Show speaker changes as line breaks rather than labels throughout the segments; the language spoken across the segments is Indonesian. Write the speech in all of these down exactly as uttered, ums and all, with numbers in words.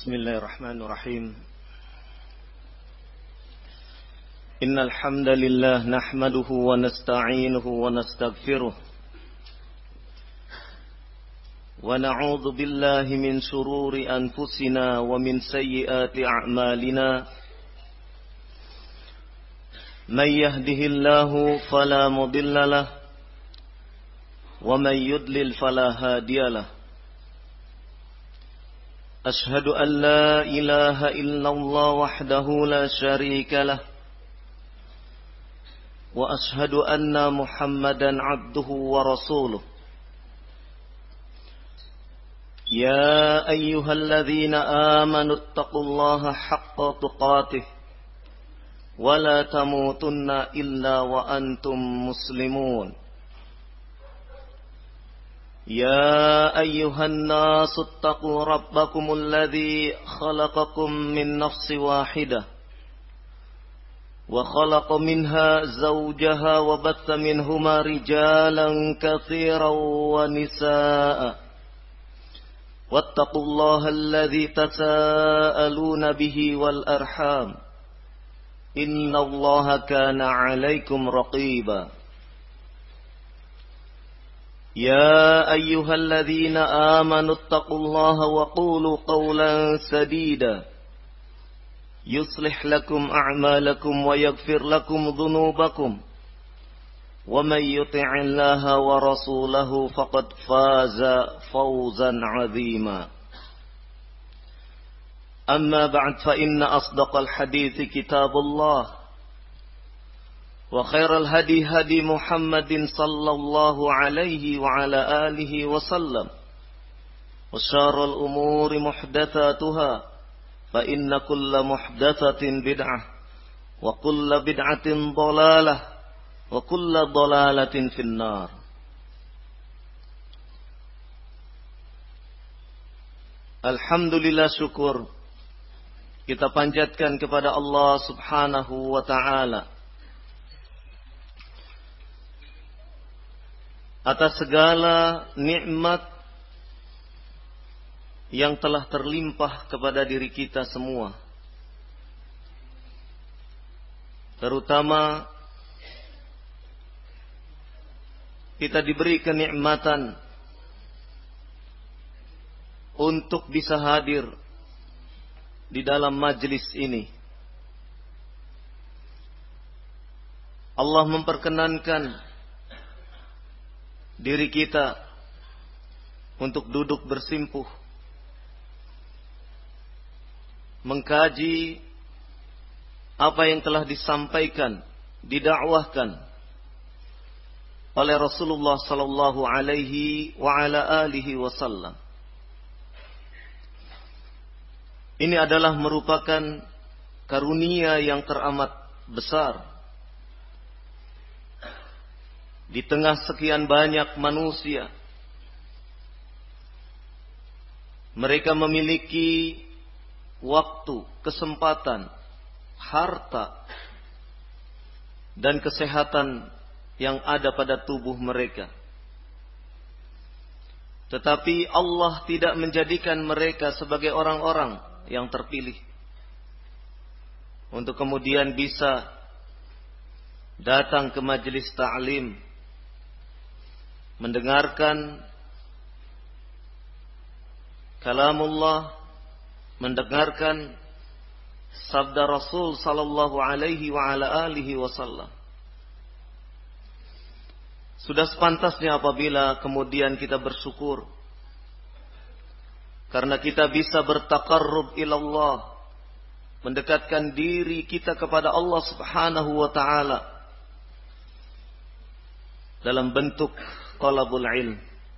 Bismillahirrahmanirrahim. Innal hamdalillah nahmaduhu wa nasta'inuhu wa nastaghfiruh. Wa na'udzu billahi min shururi anfusina wa min sayyiati a'malina. May yahdihillahu fala mudilla lahu wa may yudlil fala hadiyalah. أشهد أن لا إله إلا الله وحده لا شريك له وأشهد أن محمدا عبده ورسوله يا أيها الذين آمنوا اتقوا الله حق تقاته ولا تموتن إلا وأنتم مسلمون يا أيها الناس اتقوا ربكم الذي خلقكم من نفس واحدة وخلق منها زوجها وبث منهما رجالا كثيرا ونساء واتقوا الله الذي تساءلون به والأرحام إن الله كان عليكم رقيبا يا أيها الذين آمنوا اتقوا الله وقولوا قولا سديدا يصلح لكم أعمالكم ويغفر لكم ذنوبكم ومن يطع الله ورسوله فقد فاز فوزا عظيما أما بعد فإن أصدق الحديث كتاب الله وخير الهدي هدي محمد صلى الله عليه وعلى آله وسلم وشر الأمور محدثاتها فإن كل محدثة بدعة وكل بدعة ضلالة وكل ضلالة في النار. Alhamdulillah, syukur kita panjatkan kepada Allah Subhanahu wa ta'ala atas segala nikmat yang telah terlimpah kepada diri kita semua. Terutama kita diberi kenikmatan untuk bisa hadir di dalam majlis ini. Allah memperkenankan diri kita untuk duduk bersimpuh mengkaji apa yang telah disampaikan, didakwahkan oleh Rasulullah sallallahu alaihi wa ala alihi wasallam. Ini adalah merupakan karunia yang teramat besar di tengah sekian banyak manusia. Mereka memiliki waktu, kesempatan, harta, dan kesehatan yang ada pada tubuh mereka. Tetapi Allah tidak menjadikan mereka sebagai orang-orang yang terpilih untuk kemudian bisa datang ke majelis ta'lim, mendengarkan kalamullah, mendengarkan sabda Rasul sallallahu alaihi wa ala alihi wasallam. Sudah sepantasnya apabila kemudian kita bersyukur karena kita bisa bertaqarrub ilallah, mendekatkan diri kita kepada Allah Subhanahu wa ta'ala dalam bentuk talabul ilm.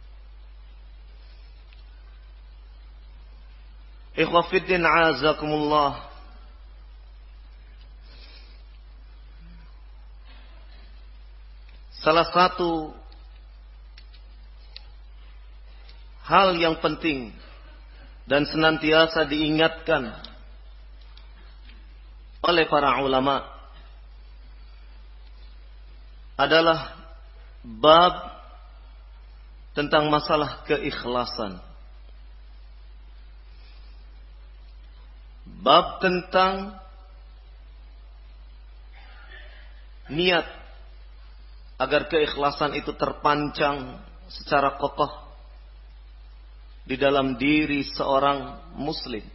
Ikhwah fiddin a'azakumullah. Salah satu hal yang penting dan senantiasa diingatkan oleh para ulama adalah bab tentang masalah keikhlasan. bab tentang niat agar keikhlasan itu terpancang secara kokoh di dalam diri seorang muslim.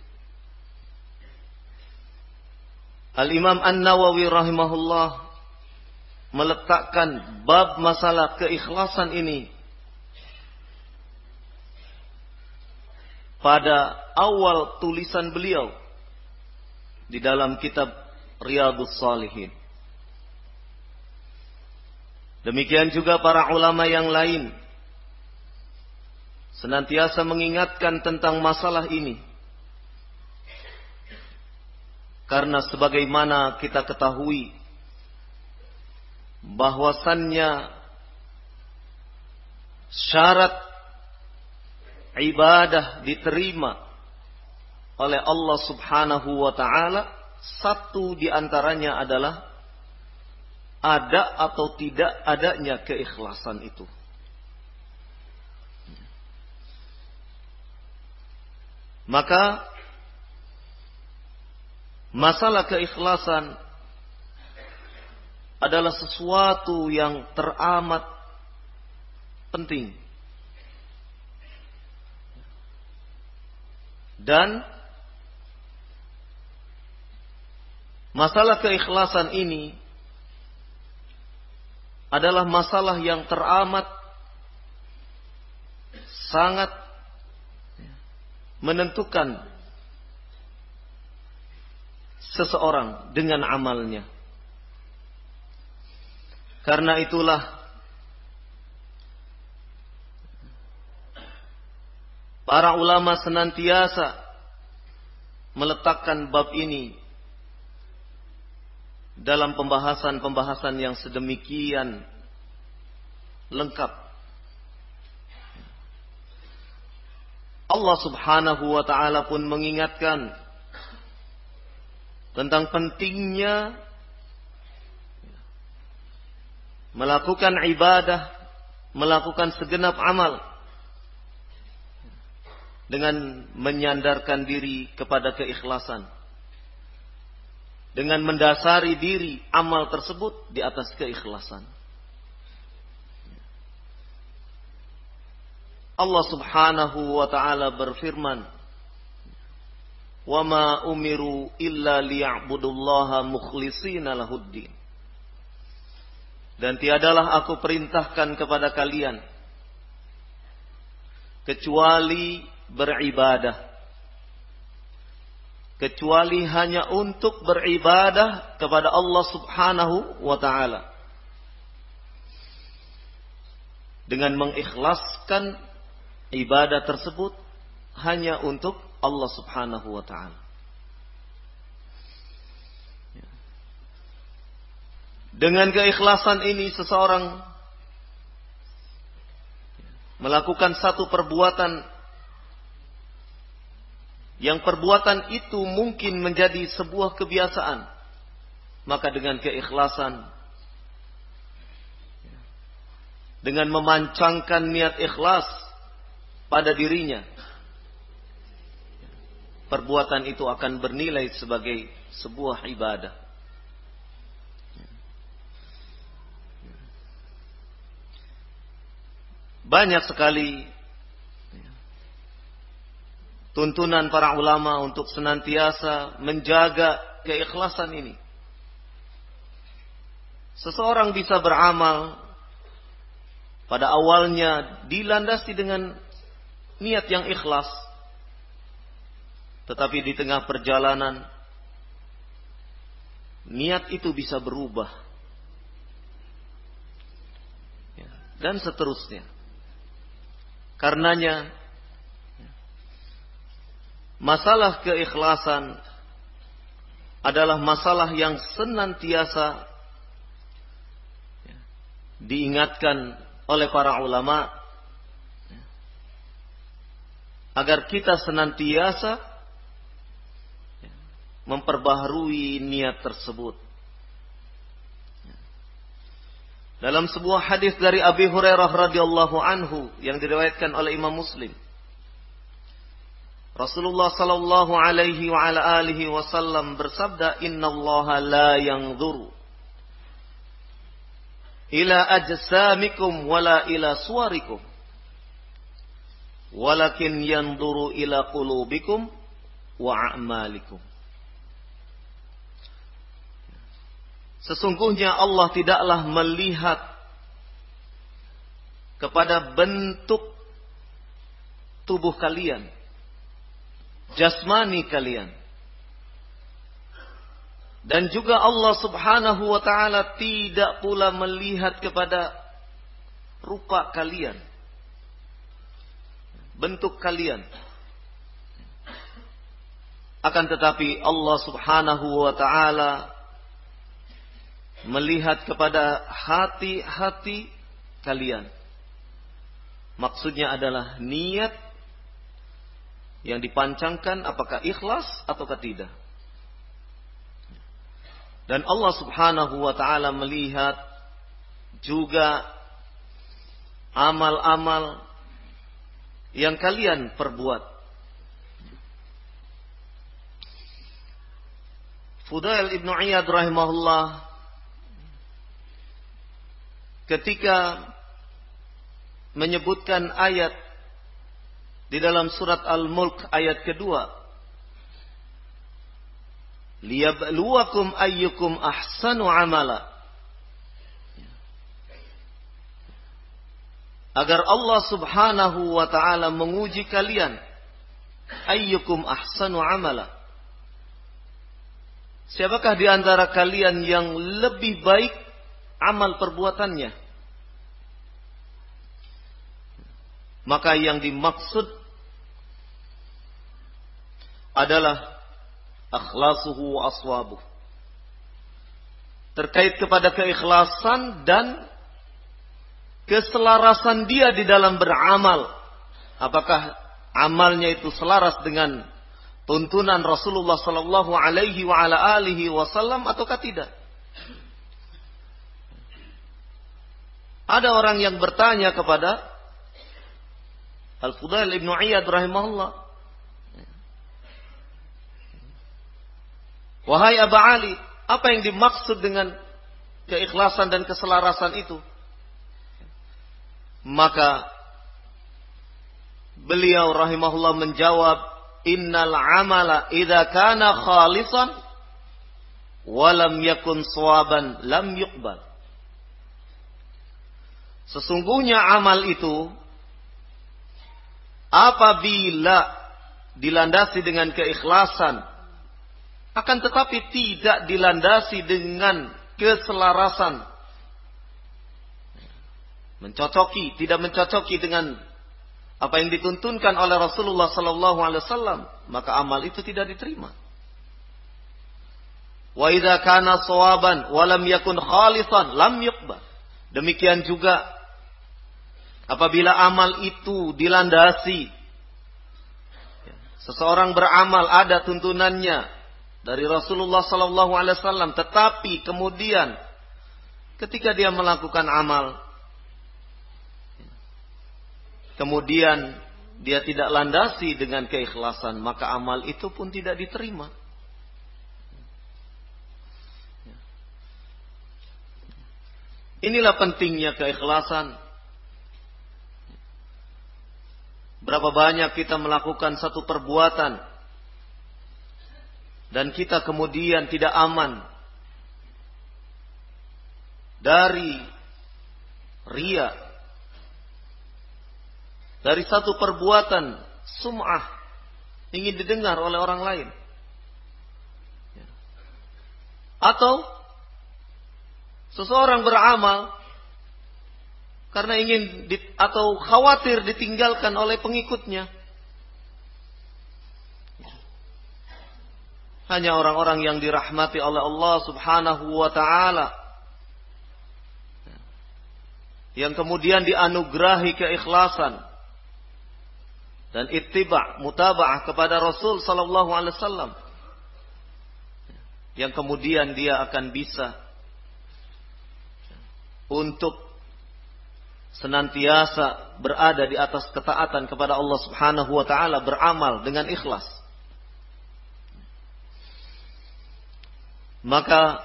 Al-Imam An-Nawawi rahimahullah meletakkan bab masalah keikhlasan ini pada awal tulisan beliau di dalam kitab Riyadhus Shalihin. Demikian juga para ulama yang lain senantiasa mengingatkan tentang masalah ini. Karena sebagaimana kita ketahui bahwasannya syarat ibadah diterima oleh Allah Subhanahu wa ta'ala, satu di antaranya adalah ada atau tidak adanya keikhlasan itu. Maka masalah keikhlasan adalah sesuatu yang teramat penting. Dan masalah keikhlasan ini adalah masalah yang teramat sangat menentukan seseorang dengan amalnya. Karena itulah para ulama senantiasa meletakkan bab ini dalam pembahasan-pembahasan yang sedemikian lengkap. Allah Subhanahu wa ta'ala pun mengingatkan tentang pentingnya melakukan ibadah, melakukan segenap amal dengan menyandarkan diri kepada keikhlasan, dengan mendasari diri amal tersebut di atas keikhlasan. Allah Subhanahu wa ta'ala berfirman, "Wa ma umiru illa liya'budullaha mukhlishina lahuddin." Dan tiadalah aku perintahkan kepada kalian kecuali beribadah, kecuali hanya untuk beribadah kepada Allah Subhanahu wa ta'ala, dengan mengikhlaskan ibadah tersebut hanya untuk Allah Subhanahu wa ta'ala. Dengan keikhlasan ini seseorang melakukan satu perbuatan yang perbuatan itu mungkin menjadi sebuah kebiasaan, maka dengan keikhlasan, dengan memancangkan niat ikhlas pada dirinya, perbuatan itu akan bernilai sebagai sebuah ibadah. Banyak sekali tuntunan para ulama untuk senantiasa menjaga keikhlasan ini. Seseorang bisa beramal pada awalnya dilandasi dengan niat yang ikhlas, tetapi di tengah perjalanan niat itu bisa berubah, dan seterusnya. Karenanya masalah keikhlasan adalah masalah yang senantiasa diingatkan oleh para ulama agar kita senantiasa memperbaharui niat tersebut. Dalam sebuah hadis dari Abi Hurairah radhiyallahu anhu yang diriwayatkan oleh Imam Muslim, Rasulullah sallallahu alaihi wa ala alihi wasallam bersabda, "Innallaha la yanzuru ila ajsamikum wala ila suwarikum, walakin yanzuru ila qulubikum wa a'malikum." Sesungguhnya Allah tidaklah melihat kepada bentuk tubuh kalian, jasmani kalian. Dan juga Allah subhanahu wa ta'ala tidak pula melihat kepada rupa kalian, bentuk kalian. Akan tetapi Allah subhanahu wa ta'ala melihat kepada hati-hati kalian. Maksudnya adalah niat yang dipancangkan, apakah ikhlas ataukah tidak. Dan Allah subhanahu wa ta'ala melihat juga amal-amal yang kalian perbuat. Fudail ibn Iyad rahimahullah ketika menyebutkan ayat di dalam surat Al-Mulk ayat kedua, liyabluwakum ayyukum ahsanu amala, agar Allah subhanahu wa ta'ala menguji kalian, ayyukum ahsanu amala, siapakah di antara kalian yang lebih baik amal perbuatannya. Maka yang dimaksud adalah akhlasuhu wa aswabuh, terkait kepada keikhlasan dan keselarasan dia di dalam beramal. Apakah amalnya itu selaras dengan tuntunan Rasulullah sallallahu alaihi wa ala alihi wasallam ataukah tidak? Ada orang yang bertanya kepada Al-Fudail ibn Iyad rahimahullah, wahai Aba Ali, apa yang dimaksud dengan keikhlasan dan keselarasan itu? Maka beliau rahimahullah menjawab, innal amala idza kana khalisan wa lam yakun shawaban lam yuqbal. Sesungguhnya amal itu apabila dilandasi dengan keikhlasan, akan tetapi tidak dilandasi dengan keselarasan, mencocoki, tidak mencocoki dengan apa yang dituntunkan oleh Rasulullah sallallahu alaihi wasallam, maka amal itu tidak diterima. Wa idza kana shawaban wa lam yakun khalisan lam yuqbal. Demikian juga apabila amal itu dilandasi, seseorang beramal ada tuntunannya dari Rasulullah sallallahu alaihi wasallam, tetapi kemudian ketika dia melakukan amal, kemudian dia tidak landasi dengan keikhlasan, maka amal itu pun tidak diterima. Inilah pentingnya keikhlasan. Berapa banyak kita melakukan satu perbuatan dan kita kemudian tidak aman dari riya, dari satu perbuatan sum'ah, ingin didengar oleh orang lain, atau seseorang beramal karena ingin di, atau khawatir ditinggalkan oleh pengikutnya. Hanya orang-orang yang dirahmati oleh Allah subhanahu wa ta'ala, yang kemudian dianugerahi keikhlasan dan ittiba', mutaba'ah kepada Rasul sallallahu alaihi wasallam, yang kemudian dia akan bisa untuk senantiasa berada di atas ketaatan kepada Allah Subhanahu wa taala, beramal dengan ikhlas. Maka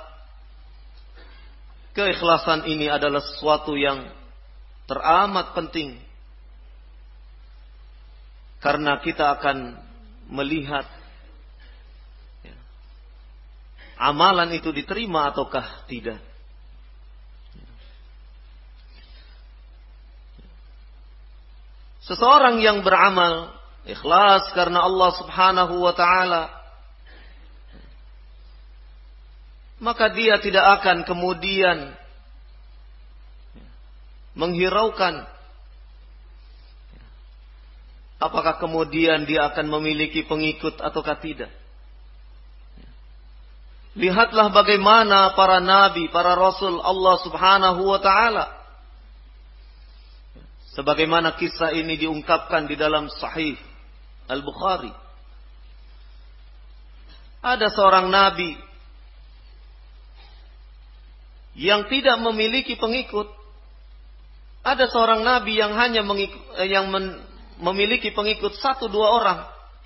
keikhlasan ini adalah sesuatu yang teramat penting, karena kita akan melihat ya, amalan itu diterima ataukah tidak. Seseorang yang beramal ikhlas karena Allah Subhanahu wa taala, maka dia tidak akan kemudian menghiraukan apakah kemudian dia akan memiliki pengikut ataukah tidak. Lihatlah bagaimana para nabi, para rasul Allah Subhanahu wa taala. Sebagaimana kisah ini diungkapkan di dalam Sahih Al-Bukhari. Ada seorang nabi yang tidak memiliki pengikut. Ada seorang nabi yang hanya mengikut, yang men, memiliki pengikut satu dua orang.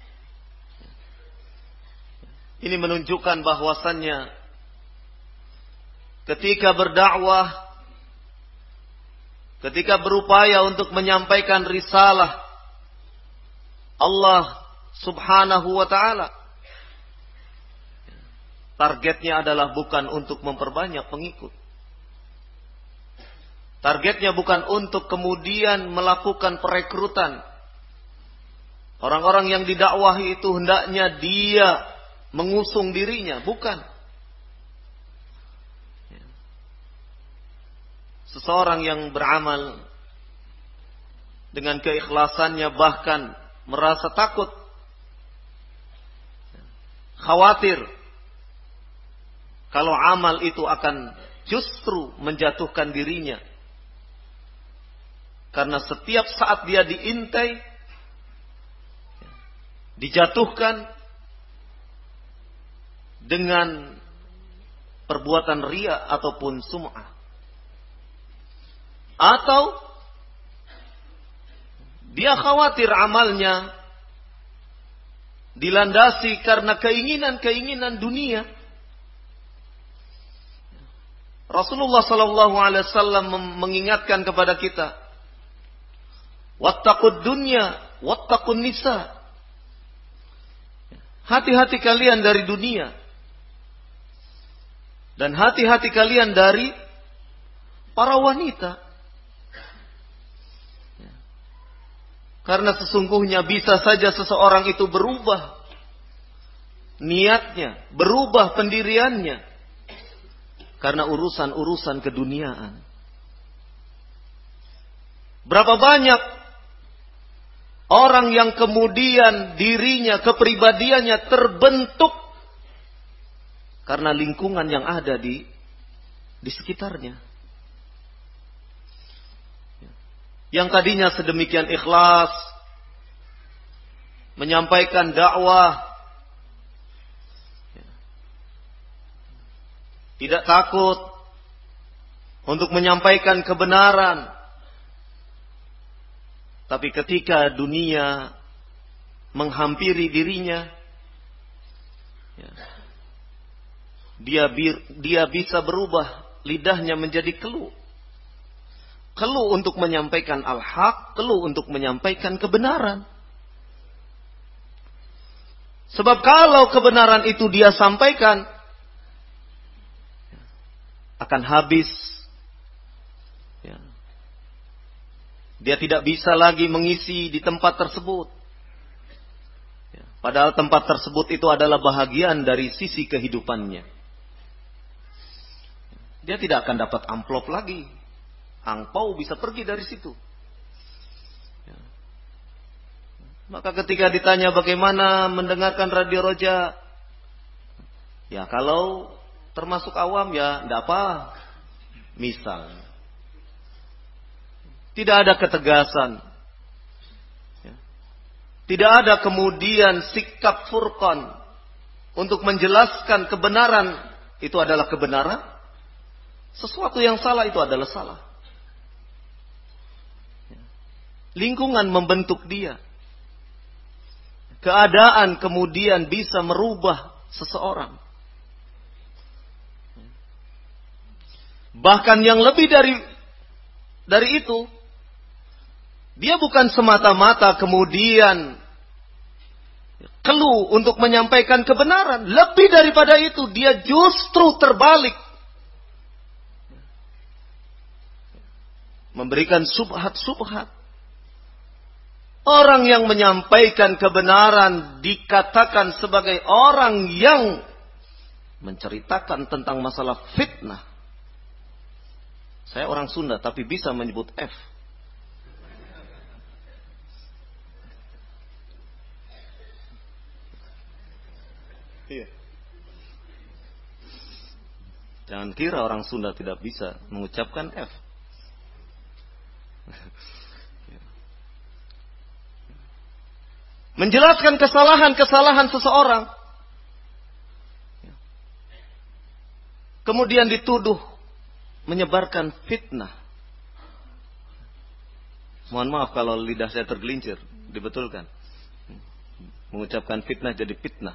Ini menunjukkan bahwasannya ketika berdakwah, ketika berupaya untuk menyampaikan risalah Allah Subhanahu wa taala, targetnya adalah bukan untuk memperbanyak pengikut. Targetnya bukan untuk kemudian melakukan perekrutan. Orang-orang yang didakwahi itu hendaknya dia mengusung dirinya, bukan. Seseorang yang beramal dengan keikhlasannya bahkan merasa takut, khawatir kalau amal itu akan justru menjatuhkan dirinya. Karena setiap saat dia diintai, dijatuhkan dengan perbuatan riya ataupun sum'ah. Atau dia khawatir amalnya dilandasi karena keinginan-keinginan dunia. Rasulullah sallallahu alaihi wasallam mengingatkan kepada kita, wattaqud dunya wattaqun nisa. Hati-hati kalian dari dunia dan hati-hati kalian dari para wanita. Karena sesungguhnya bisa saja seseorang itu berubah niatnya, berubah pendiriannya karena urusan-urusan keduniaan. Berapa banyak orang yang kemudian dirinya, kepribadiannya terbentuk karena lingkungan yang ada di di sekitarnya. Yang tadinya sedemikian ikhlas menyampaikan dakwah, tidak takut untuk menyampaikan kebenaran, tapi ketika dunia menghampiri dirinya, dia dia bisa berubah, lidahnya menjadi keluh. Keluh untuk menyampaikan al-haq, keluh untuk menyampaikan kebenaran. Sebab kalau kebenaran itu dia sampaikan, akan habis. Dia tidak bisa lagi mengisi di tempat tersebut. Padahal tempat tersebut itu adalah bahagian dari sisi kehidupannya. Dia tidak akan dapat amplop lagi. Angpau bisa pergi dari situ. Ya. Maka ketika ditanya bagaimana mendengarkan radio Roja, ya kalau termasuk awam ya tidak apa. Misal, tidak ada ketegasan, ya. Tidak ada kemudian sikap furqan untuk menjelaskan kebenaran itu adalah kebenaran, sesuatu yang salah itu adalah salah. Lingkungan membentuk dia. Keadaan kemudian bisa merubah seseorang. Bahkan yang lebih dari dari itu, dia bukan semata-mata kemudian keluh untuk menyampaikan kebenaran. Lebih daripada itu, dia justru terbalik. Memberikan subhat-subhat. Orang yang menyampaikan kebenaran dikatakan sebagai orang yang menceritakan tentang masalah fitnah. Saya orang Sunda tapi bisa menyebut F. Iya. Jangan kira orang Sunda tidak bisa mengucapkan F. Menjelaskan kesalahan-kesalahan seseorang. Kemudian dituduh menyebarkan fitnah. Mohon maaf kalau lidah saya tergelincir, dibetulkan. Mengucapkan fitnah jadi fitnah.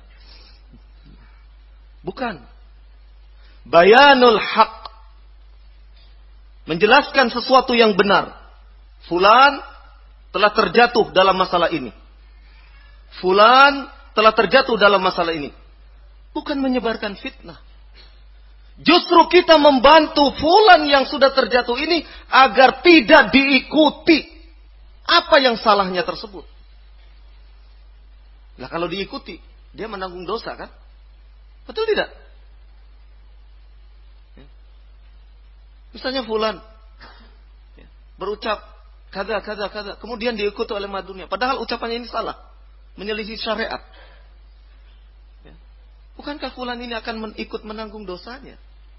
Bukan. Bayanul haq. Menjelaskan sesuatu yang benar. Fulan telah terjatuh dalam masalah ini. Fulan telah terjatuh dalam masalah ini. Bukan menyebarkan fitnah. Justru kita membantu fulan yang sudah terjatuh ini agar tidak diikuti. Apa yang salahnya tersebut? Nah kalau diikuti, dia menanggung dosa kan? Betul tidak? Misalnya fulan berucap kada kada kada, kemudian diikuti oleh madunya. Padahal ucapannya ini salah, menyelisih syariat. Bukankah fulan ini akan ikut menanggung dosanya?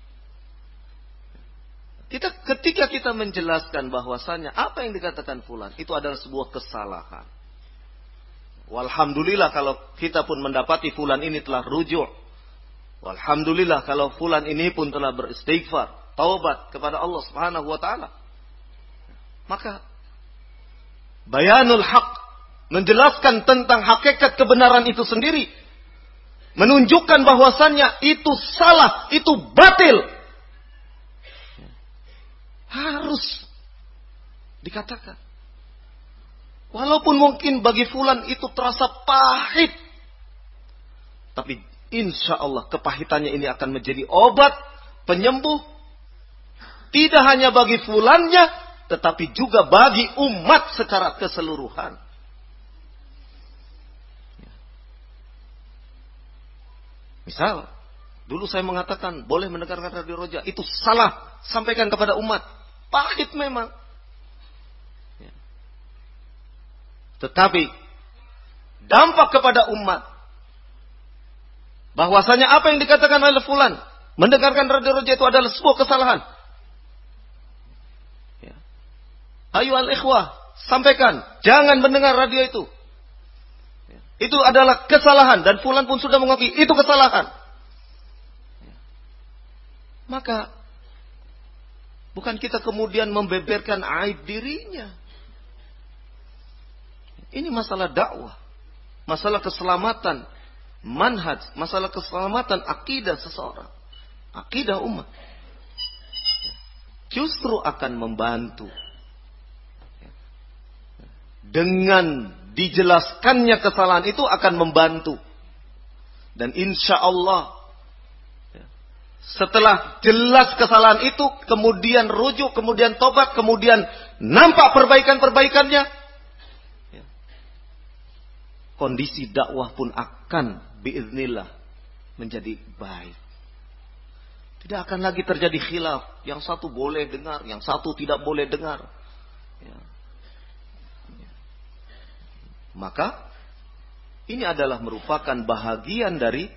Kita ketika kita menjelaskan bahwasanya apa yang dikatakan fulan itu adalah sebuah kesalahan. Walhamdulillah kalau kita pun mendapati fulan ini telah rujuk. Walhamdulillah kalau fulan ini pun telah beristighfar, taubat kepada Allah Subhanahu wa taala. Maka bayanul haq, menjelaskan tentang hakikat kebenaran itu sendiri, menunjukkan bahwasannya itu salah, itu batil. Harus dikatakan. Walaupun mungkin bagi fulan itu terasa pahit. Tapi insya Allah kepahitannya ini akan menjadi obat, penyembuh. Tidak hanya bagi fulannya, tetapi juga bagi umat secara keseluruhan. Misal, dulu saya mengatakan boleh mendengarkan radio Roja, itu salah, sampaikan kepada umat. Pahit memang. Ya. Tetapi dampak kepada umat, bahwasanya apa yang dikatakan oleh fulan, mendengarkan radio Roja itu adalah sebuah kesalahan. Ya. Ayo al-ikhwah, sampaikan, jangan mendengar radio itu. Ya. Itu adalah kesalahan dan fulan pun sudah mengakui itu kesalahan. Ya. Maka bukan kita kemudian membeberkan aib dirinya. Ini masalah dakwah. Masalah keselamatan manhaj. Masalah keselamatan akidah seseorang. Akidah umat. Justru akan membantu. Dengan dijelaskannya kesalahan itu akan membantu. Dan insya Allah setelah jelas kesalahan itu, kemudian rujuk, kemudian tobat, kemudian nampak perbaikan-perbaikannya, kondisi dakwah pun akan biiznillah menjadi baik. Tidak akan lagi terjadi khilaf, yang satu boleh dengar, yang satu tidak boleh dengar. Ya. Maka ini adalah merupakan bahagian dari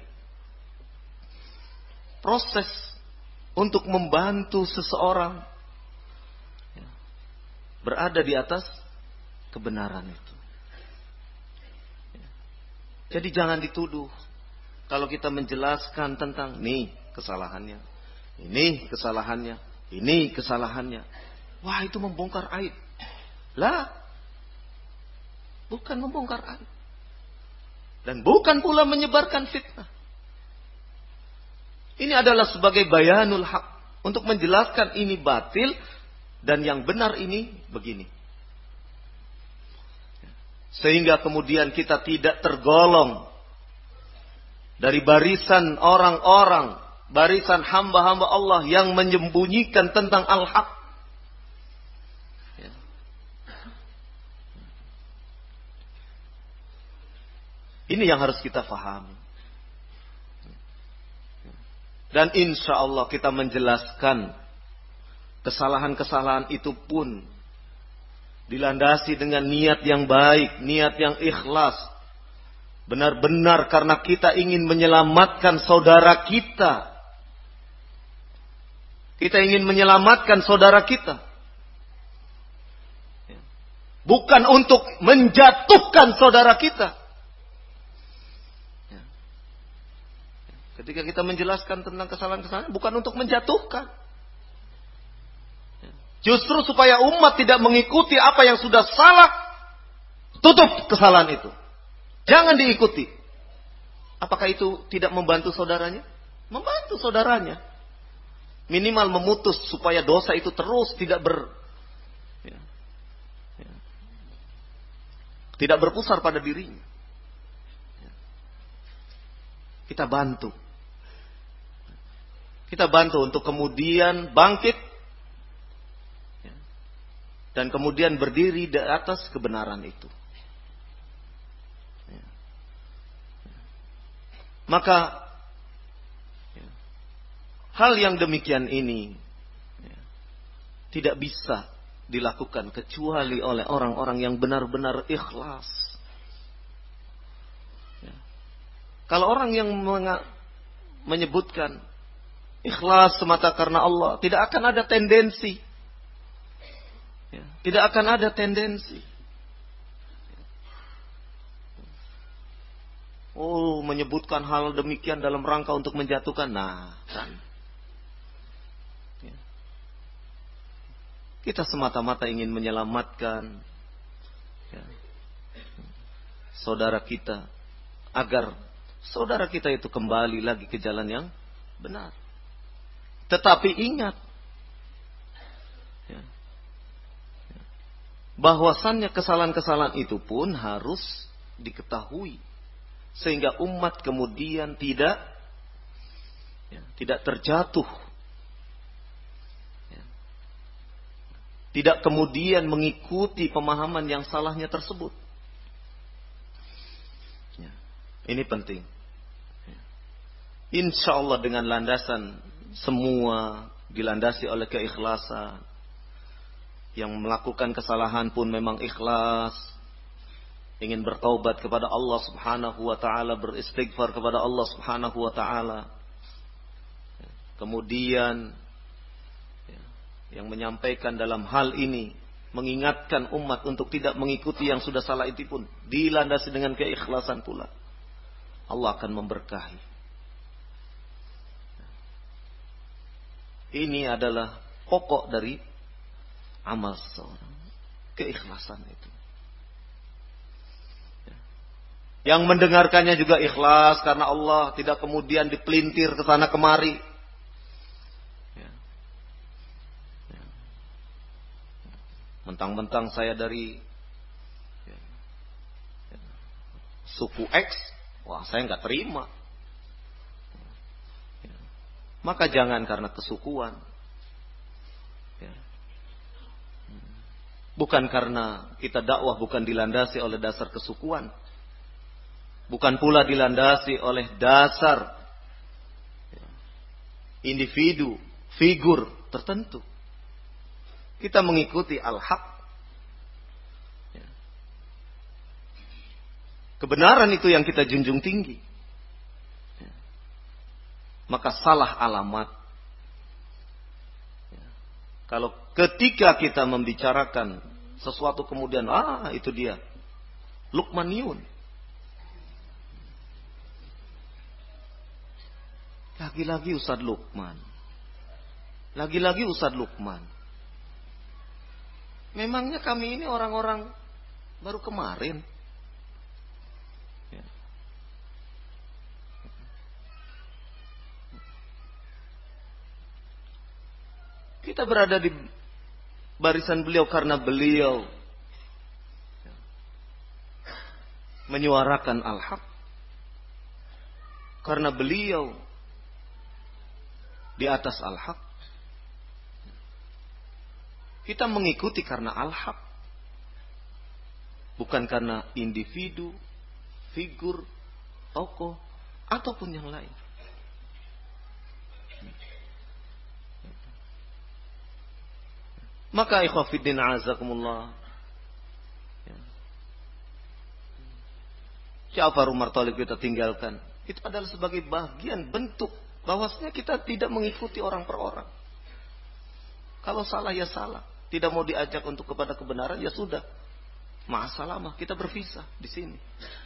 proses untuk membantu seseorang ya, berada di atas kebenaran itu. Ya. Jadi jangan dituduh kalau kita menjelaskan tentang nih kesalahannya, ini kesalahannya, ini kesalahannya. Wah itu membongkar aib. Lah, bukan membongkar aib. Dan bukan pula menyebarkan fitnah. Ini adalah sebagai bayanul haq. Untuk menjelaskan ini batil dan yang benar ini begini. Sehingga kemudian kita tidak tergolong dari barisan orang-orang, barisan hamba-hamba Allah yang menyembunyikan tentang al-haq. Ini yang harus kita fahami. Dan insya Allah kita menjelaskan kesalahan-kesalahan itu pun dilandasi dengan niat yang baik, niat yang ikhlas. Benar-benar karena kita ingin menyelamatkan saudara kita. Kita ingin menyelamatkan saudara kita. Bukan untuk menjatuhkan saudara kita. Ketika kita menjelaskan tentang kesalahan-kesalahan, bukan untuk menjatuhkan. Justru supaya umat tidak mengikuti apa yang sudah salah, tutup kesalahan itu. Jangan diikuti. Apakah itu tidak membantu saudaranya? Membantu saudaranya. Minimal memutus supaya dosa itu terus tidak ber, ya, ya, tidak berpusar pada dirinya. Ya. Kita bantu. Kita bantu untuk kemudian bangkit ya, dan kemudian berdiri di atas kebenaran itu. Ya. Maka ya, hal yang demikian ini ya, tidak bisa dilakukan kecuali oleh orang-orang yang benar-benar ikhlas. Ya. Kalau orang yang menga- menyebutkan ikhlas semata karena Allah, tidak akan ada tendensi. Ya, tidak akan ada tendensi. Oh, menyebutkan hal demikian dalam rangka untuk menjatuhkan. Nah, kan. Ya. Kita semata-mata ingin menyelamatkan ya, saudara kita. Agar saudara kita itu kembali lagi ke jalan yang benar. Tetapi ingat ya, ya, bahwasannya kesalahan-kesalahan itu pun harus diketahui sehingga umat kemudian tidak ya, tidak terjatuh, ya, tidak kemudian mengikuti pemahaman yang salahnya tersebut. Ya, ini penting. Ya. Insya Allah dengan landasan semua dilandasi oleh keikhlasan. Yang melakukan kesalahan pun memang ikhlas, ingin bertaubat kepada Allah Subhanahu wa taala, beristighfar kepada Allah Subhanahu wa taala. Kemudian yang menyampaikan dalam hal ini mengingatkan umat untuk tidak mengikuti yang sudah salah itu pun dilandasi dengan keikhlasan pula. Allah akan memberkahi. Ini adalah pokok dari amal seseorang. Keikhlasan itu. Yang mendengarkannya juga ikhlas karena Allah, tidak kemudian dipelintir ke sana kemari. Mentang-mentang saya dari suku X, wah saya nggak terima. Maka jangan karena kesukuan. Ya. Bukan karena kita dakwah bukan dilandasi oleh dasar kesukuan. Bukan pula dilandasi oleh dasar ya, individu, figur tertentu. Kita mengikuti al-haq. Ya. Kebenaran itu yang kita junjung tinggi. Maka salah alamat. Ya. Kalau ketika kita membicarakan sesuatu kemudian, ah itu dia, Luqmaniyun. Lagi-lagi Ustadz Luqman. Lagi-lagi Ustadz Luqman. Memangnya kami ini orang-orang baru kemarin Kita berada di barisan beliau karena beliau menyuarakan al-haq. Karena beliau di atas al-haq. Kita mengikuti karena al-haq. Bukan karena individu, figur, tokoh, ataupun yang lain. Maka ikhwafiddin azakumullah, Ja'far Umar Thalib kita tinggalkan, itu adalah sebagai bagian bentuk bahwasanya kita tidak mengikuti orang per orang. Kalau salah ya salah, tidak mau diajak untuk kepada kebenaran ya sudah, ma'asalamah, kita berpisah di sini.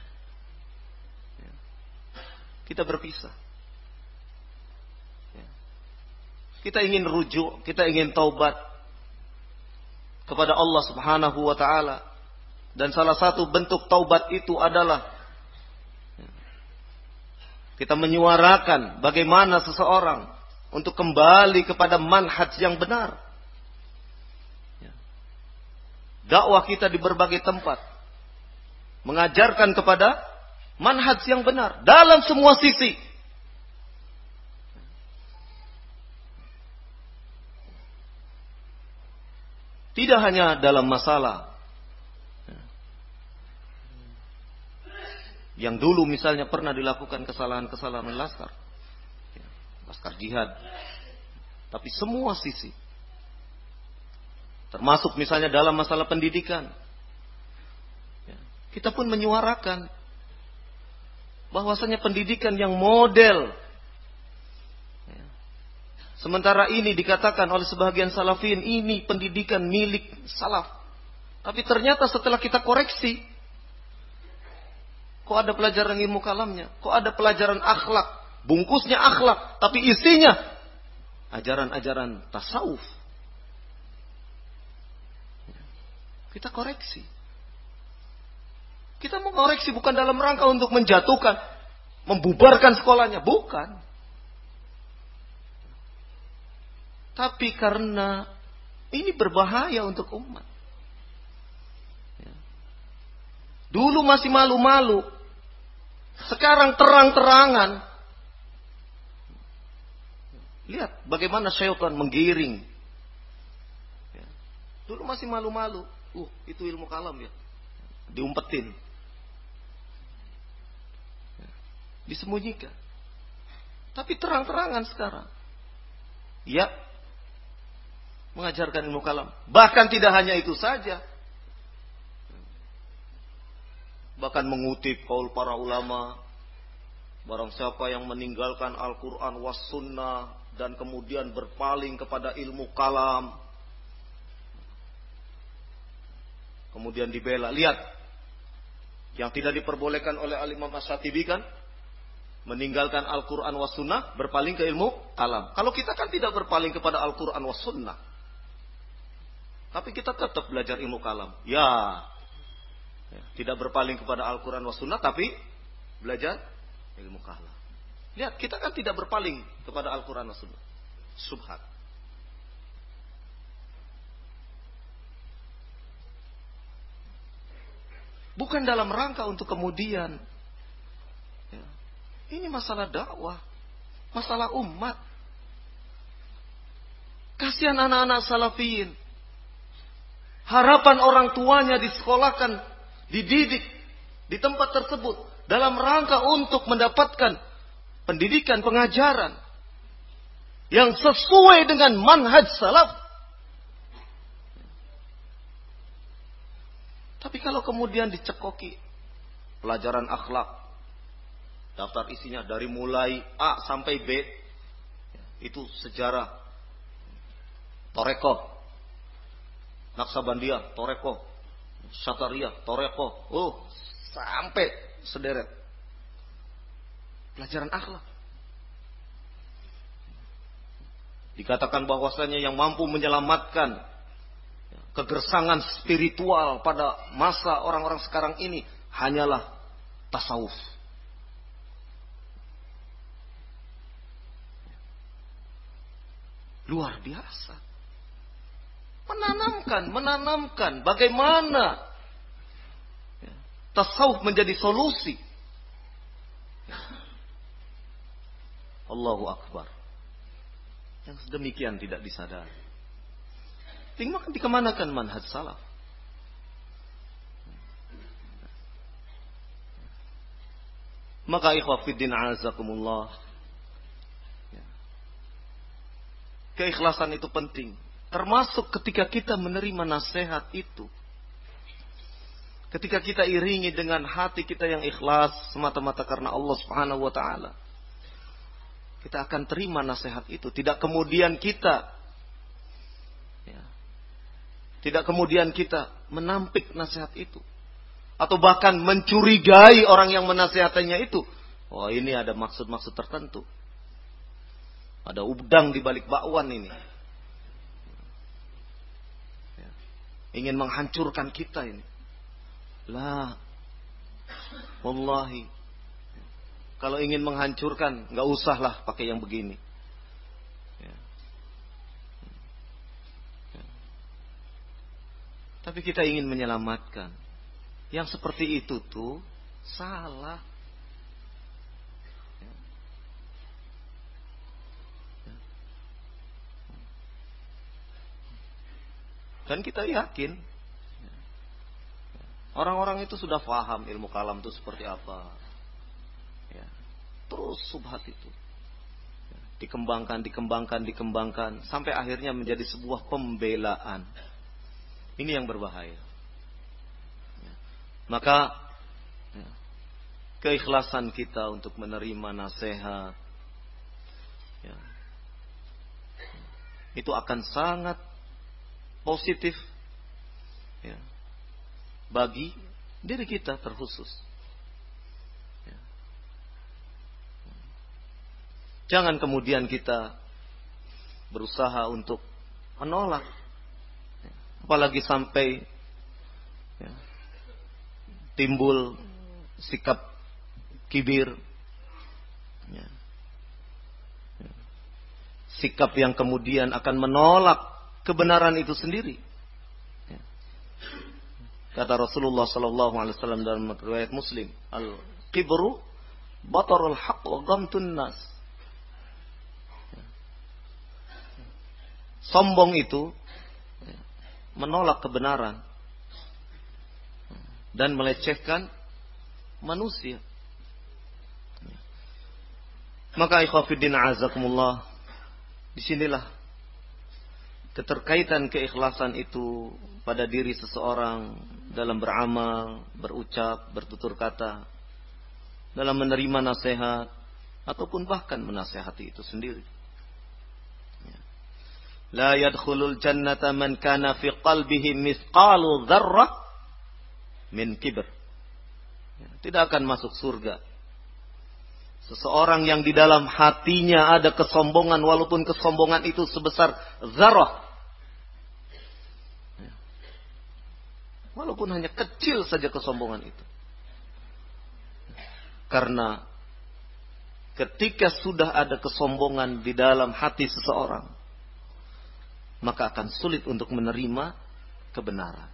Kita berpisah. Kita ingin rujuk, kita ingin taubat kepada Allah Subhanahu wa taala. Dan salah satu bentuk taubat itu adalah kita menyuarakan bagaimana seseorang untuk kembali kepada manhaj yang benar. Dakwah kita di berbagai tempat mengajarkan kepada manhaj yang benar dalam semua sisi. Tidak hanya dalam masalah yang dulu misalnya pernah dilakukan kesalahan-kesalahan laskar, laskar jihad, tapi semua sisi. Termasuk misalnya dalam masalah pendidikan. Kita pun menyuarakan bahwasanya pendidikan yang model. Sementara ini dikatakan oleh sebagian salafin ini pendidikan milik salaf. Tapi ternyata setelah kita koreksi, kok ada pelajaran ilmu kalamnya, kok ada pelajaran akhlak, bungkusnya akhlak, tapi isinya ajaran-ajaran tasawuf. Kita koreksi. Kita mau koreksi bukan dalam rangka untuk menjatuhkan, membubarkan sekolahnya, bukan. Tapi karena ini berbahaya untuk umat. Dulu masih malu-malu, sekarang terang-terangan. Lihat bagaimana syaitan menggiring. Dulu masih malu-malu. Uh, itu ilmu kalam ya. Diumpetin. Disembunyikan. Tapi terang-terangan sekarang. Ya. Mengajarkan ilmu kalam. Bahkan tidak hanya itu saja. Bahkan mengutip qaul para ulama. Barang siapa yang meninggalkan Al-Quran was sunnah dan kemudian berpaling kepada ilmu kalam, kemudian dibela. Lihat, yang tidak diperbolehkan oleh Al-Imam Asy-Syatibi kan meninggalkan Al-Quran was sunnah, berpaling ke ilmu kalam. Kalau kita kan tidak berpaling kepada Al-Quran was sunnah, tapi kita tetap belajar ilmu kalam. Ya, tidak berpaling kepada Al-Quran was sunnah, tapi belajar ilmu kalam. Lihat, kita kan tidak berpaling kepada Al-Quran was sunnah. Subhat. Bukan dalam rangka untuk kemudian ya, ini masalah dakwah, masalah umat. Kasihan anak-anak salafiyin. Harapan orang tuanya disekolahkan, dididik di tempat tersebut dalam rangka untuk mendapatkan pendidikan, pengajaran yang sesuai dengan manhaj salaf. Tapi kalau kemudian dicekoki pelajaran akhlak, daftar isinya dari mulai A sampai B, itu sejarah, Torekoh, Naksabandiyah, Torekoh, Syatariyah, Torekoh, oh sampai sederet pelajaran akhlak. Dikatakan bahwasanya yang mampu menyelamatkan kegersangan spiritual pada masa orang-orang sekarang ini hanyalah tasawuf. Luar biasa. Menanamkan, menanamkan bagaimana ya, tasawuf menjadi solusi. Allahu Akbar. Yang sedemikian tidak disadari. Tinggal dikemanakan manhaj salaf. Maka ikhwah fiddin azakumullah, keikhlasan itu penting. Termasuk ketika kita menerima nasihat itu. Ketika kita iringi dengan hati kita yang ikhlas semata-mata karena Allah Subhanahu wa taala. Kita akan terima nasihat itu. Tidak kemudian kita ya, tidak kemudian kita menampik nasihat itu. Atau bahkan mencurigai orang yang menasihatinya itu. Oh, ini ada maksud-maksud tertentu. Ada udang di balik bakwan ini. Ya. Ingin menghancurkan kita ini. Lah. Wallahi. Kalau ingin menghancurkan, enggak usahlah pakai yang begini. Ya. Ya. Tapi kita ingin menyelamatkan. Yang seperti itu tuh salah. Ya. Ya. Dan kita yakin ya, orang-orang itu sudah paham ilmu kalam itu seperti apa. Ya. Terus subhat itu ya, dikembangkan, dikembangkan, dikembangkan sampai akhirnya menjadi sebuah pembelaan. Ini yang berbahaya. Maka ya, keikhlasan kita untuk menerima nasihat ya, itu akan sangat positif ya, bagi diri kita terkhusus. Ya. Jangan kemudian kita berusaha untuk menolak, ya, apalagi sampai ya, timbul sikap kibir, ya. Ya. Sikap yang kemudian akan menolak kebenaran itu sendiri. Ya. Kata Rasulullah Sallallahu Alaihi Wasallam dalam riwayat Muslim, al-kibru batarul haq wa ghamtun nas. Ya. Sombong itu ya, menolak kebenaran dan melecehkan manusia. Maka ikhwatiddin azakumullah, disinilah keterkaitan keikhlasan itu pada diri seseorang dalam beramal, berucap, bertutur kata, dalam menerima nasihat ataupun bahkan menasihati itu sendiri. La yadkhulul jannata man kana fi qalbihi mithqalu dzarrah min kibr. Tidak akan masuk surga seseorang yang di dalam hatinya ada kesombongan, walaupun kesombongan itu sebesar zarah, walaupun hanya kecil saja kesombongan itu. Karena ketika sudah ada kesombongan di dalam hati seseorang, maka akan sulit untuk menerima kebenaran.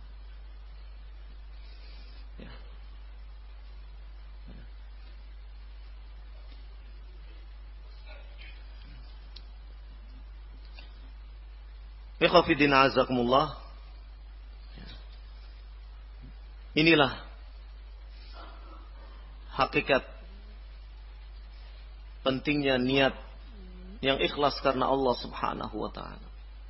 Ikhwatiddin azakumullah. Inilah hakikat pentingnya niat yang ikhlas karena Allah Subhanahu wa taala.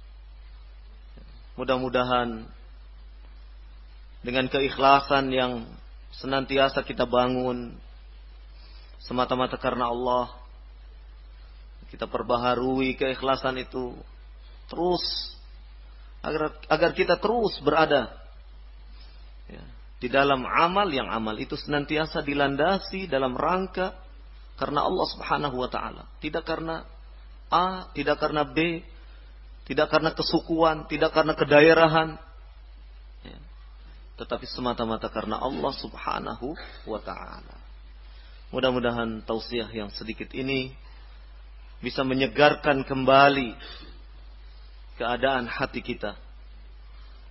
Mudah-mudahan dengan keikhlasan yang senantiasa kita bangun semata-mata karena Allah, kita perbaharui keikhlasan itu terus agar agar kita terus berada ya, di dalam amal yang amal itu senantiasa dilandasi dalam rangka karena Allah Subhanahu wa taala, tidak karena A, tidak karena B, tidak karena kesukuan, tidak karena kedaerahan ya, tetapi semata-mata karena Allah Subhanahu wa taala. Mudah-mudahan tausiah yang sedikit ini bisa menyegarkan kembali keadaan hati kita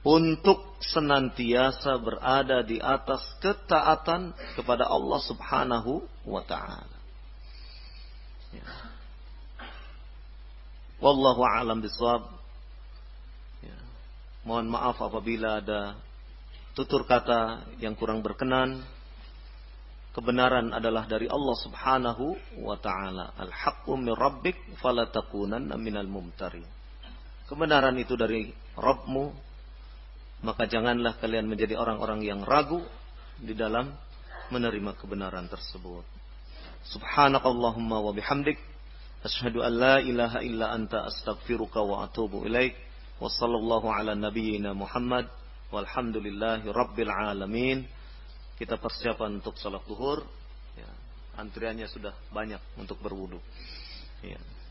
untuk senantiasa berada di atas ketaatan kepada Allah Subhanahu wa taala. Ya. Wallahu a'lam bishawab. Ya. Mohon maaf apabila ada tutur kata yang kurang berkenan. Kebenaran adalah dari Allah Subhanahu wa taala. Al-haqqu min rabbik fala takunanna minal mumtarin. Kebenaran itu dari Rabbmu, maka janganlah kalian menjadi orang-orang yang ragu di dalam menerima kebenaran tersebut. Subhanakallahumma wa bihamdik, asyhadu an la ilaha illa anta, astaghfiruka wa atubu ilaik. Wa sallallahu ala nabiyyina Muhammad walhamdulillahi rabbil alamin. Kita persiapan untuk salat zuhur. Ya, antriannya sudah banyak untuk berwudu. Ya.